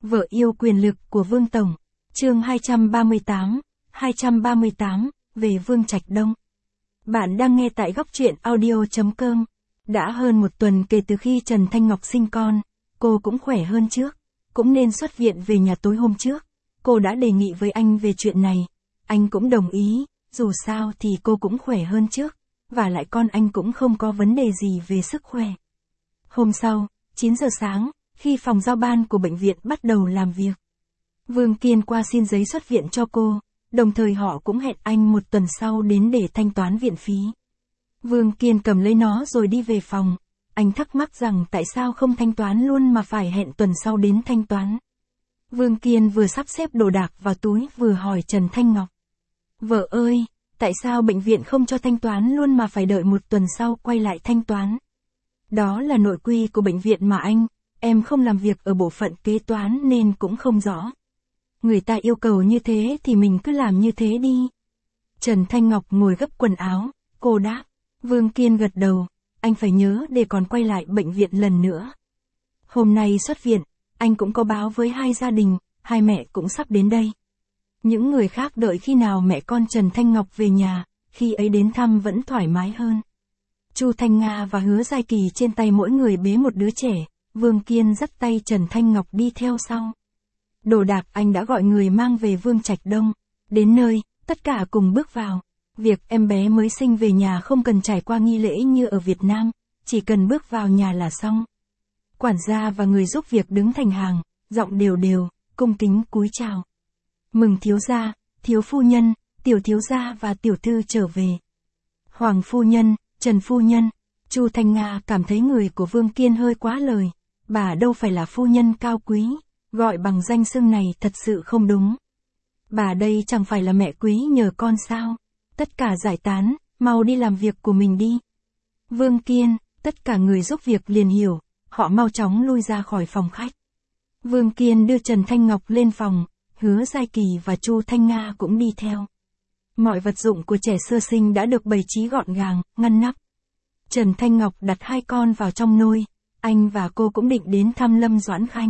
Vợ yêu quyền lực của Vương Tổng. Chương 238, về Vương Trạch Đông. Bạn đang nghe tại góc truyện audio.com. Đã hơn một tuần kể từ khi Trần Thanh Ngọc sinh con, cô cũng khỏe hơn trước, cũng nên xuất viện về nhà tối hôm trước. Cô đã đề nghị với anh về chuyện này, anh cũng đồng ý, dù sao thì cô cũng khỏe hơn trước, và lại con anh cũng không có vấn đề gì về sức khỏe. Hôm sau, 9 giờ sáng, khi phòng giao ban của bệnh viện bắt đầu làm việc, Vương Kiên qua xin giấy xuất viện cho cô, đồng thời họ cũng hẹn anh một tuần sau đến để thanh toán viện phí. Vương Kiên cầm lấy nó rồi đi về phòng, anh thắc mắc rằng tại sao không thanh toán luôn mà phải hẹn tuần sau đến thanh toán. Vương Kiên vừa sắp xếp đồ đạc vào túi vừa hỏi Trần Thanh Ngọc. Vợ ơi, tại sao bệnh viện không cho thanh toán luôn mà phải đợi một tuần sau quay lại thanh toán? Đó là nội quy của bệnh viện mà anh, em không làm việc ở bộ phận kế toán nên cũng không rõ. Người ta yêu cầu như thế thì mình cứ làm như thế đi. Trần Thanh Ngọc ngồi gấp quần áo, cô đáp. Vương Kiên gật đầu, anh phải nhớ để còn quay lại bệnh viện lần nữa. Hôm nay xuất viện, anh cũng có báo với hai gia đình, hai mẹ cũng sắp đến đây. Những người khác đợi khi nào mẹ con Trần Thanh Ngọc về nhà, khi ấy đến thăm vẫn thoải mái hơn. Chu Thanh Nga và Hứa Giai Kỳ trên tay mỗi người bế một đứa trẻ, Vương Kiên dắt tay Trần Thanh Ngọc đi theo sau. Đồ đạc anh đã gọi người mang về Vương Trạch Đông. Đến nơi, tất cả cùng bước vào. Việc em bé mới sinh về nhà không cần trải qua nghi lễ như ở Việt Nam, chỉ cần bước vào nhà là xong. Quản gia và người giúp việc đứng thành hàng, giọng đều đều, cung kính cúi chào. Mừng thiếu gia, thiếu phu nhân, tiểu thiếu gia và tiểu thư trở về. Hoàng phu nhân, Trần phu nhân. Chu Thanh Nga cảm thấy người của Vương Kiên hơi quá lời. Bà đâu phải là phu nhân cao quý, gọi bằng danh xưng này thật sự không đúng. Bà đây chẳng phải là mẹ quý nhờ con sao? Tất cả giải tán, mau đi làm việc của mình đi. Vương Kiên, tất cả người giúp việc liền hiểu, họ mau chóng lui ra khỏi phòng khách. Vương Kiên đưa Trần Thanh Ngọc lên phòng, Hứa Giai Kỳ và Chu Thanh Nga cũng đi theo. Mọi vật dụng của trẻ sơ sinh đã được bày trí gọn gàng, ngăn nắp. Trần Thanh Ngọc đặt hai con vào trong nôi, anh và cô cũng định đến thăm Lâm Doãn Khanh.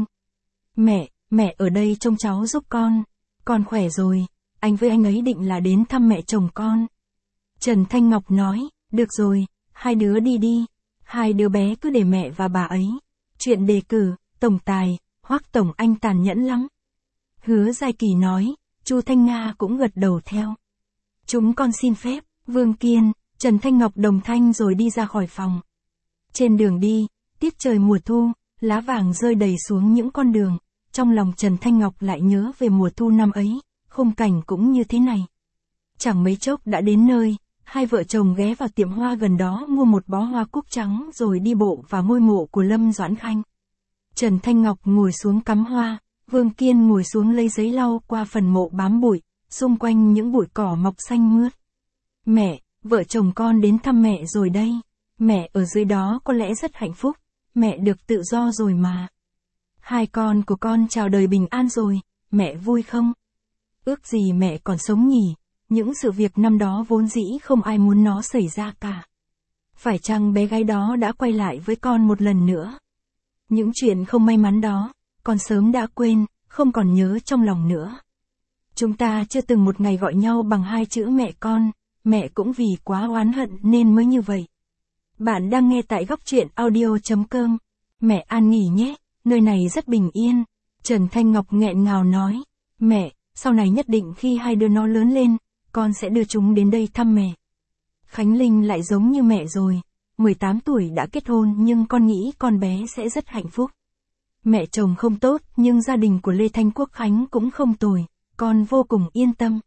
Mẹ ở đây trông cháu giúp con khỏe rồi, anh với anh ấy định là đến thăm mẹ chồng con. Trần Thanh Ngọc nói, được rồi, hai đứa đi đi, hai đứa bé cứ để mẹ và bà ấy. Chuyện đề cử, tổng tài, Hoắc tổng anh tàn nhẫn lắm. Hứa Giai Kỳ nói, Chu Thanh Nga cũng gật đầu theo. Chúng con xin phép, Vương Kiên, Trần Thanh Ngọc đồng thanh rồi đi ra khỏi phòng. Trên đường đi, tiết trời mùa thu, lá vàng rơi đầy xuống những con đường, trong lòng Trần Thanh Ngọc lại nhớ về mùa thu năm ấy, khung cảnh cũng như thế này. Chẳng mấy chốc đã đến nơi, hai vợ chồng ghé vào tiệm hoa gần đó mua một bó hoa cúc trắng rồi đi bộ vào ngôi mộ của Lâm Doãn Khanh. Trần Thanh Ngọc ngồi xuống cắm hoa, Vương Kiên ngồi xuống lấy giấy lau qua phần mộ bám bụi, xung quanh những bụi cỏ mọc xanh mướt. Mẹ, vợ chồng con đến thăm mẹ rồi đây. Mẹ ở dưới đó có lẽ rất hạnh phúc, mẹ được tự do rồi mà. Hai con của con chào đời bình an rồi, mẹ vui không? Ước gì mẹ còn sống nhỉ, những sự việc năm đó vốn dĩ không ai muốn nó xảy ra cả. Phải chăng bé gái đó đã quay lại với con một lần nữa? Những chuyện không may mắn đó, con sớm đã quên, không còn nhớ trong lòng nữa. Chúng ta chưa từng một ngày gọi nhau bằng hai chữ mẹ con, mẹ cũng vì quá oán hận nên mới như vậy. Bạn đang nghe tại góc truyện audio.com. Mẹ an nghỉ nhé, nơi này rất bình yên. Trần Thanh Ngọc nghẹn ngào nói, mẹ, sau này nhất định khi hai đứa nó lớn lên, con sẽ đưa chúng đến đây thăm mẹ. Khánh Linh lại giống như mẹ rồi, 18 tuổi đã kết hôn nhưng con nghĩ con bé sẽ rất hạnh phúc. Mẹ chồng không tốt nhưng gia đình của Lê Thanh Quốc Khánh cũng không tồi, con vô cùng yên tâm.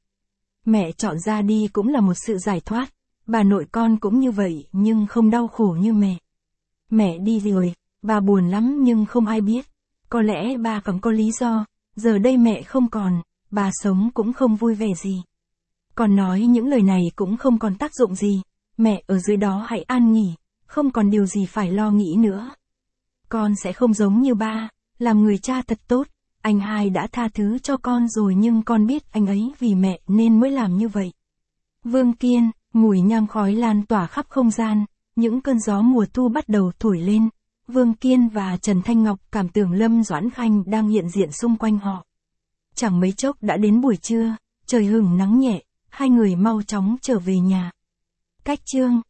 Mẹ chọn ra đi cũng là một sự giải thoát, bà nội con cũng như vậy nhưng không đau khổ như mẹ. Mẹ đi rồi, bà buồn lắm nhưng không ai biết. Có lẽ bà còn có lý do, giờ đây mẹ không còn, bà sống cũng không vui vẻ gì. Con nói những lời này cũng không còn tác dụng gì, mẹ ở dưới đó hãy an nghỉ, không còn điều gì phải lo nghĩ nữa. Con sẽ không giống như ba, làm người cha thật tốt, anh hai đã tha thứ cho con rồi nhưng con biết anh ấy vì mẹ nên mới làm như vậy. Vương Kiên, mùi nhang khói lan tỏa khắp không gian, những cơn gió mùa thu bắt đầu thổi lên. Vương Kiên và Trần Thanh Ngọc cảm tưởng Lâm Doãn Khanh đang hiện diện xung quanh họ. Chẳng mấy chốc đã đến buổi trưa, trời hửng nắng nhẹ, hai người mau chóng trở về nhà. Cách chương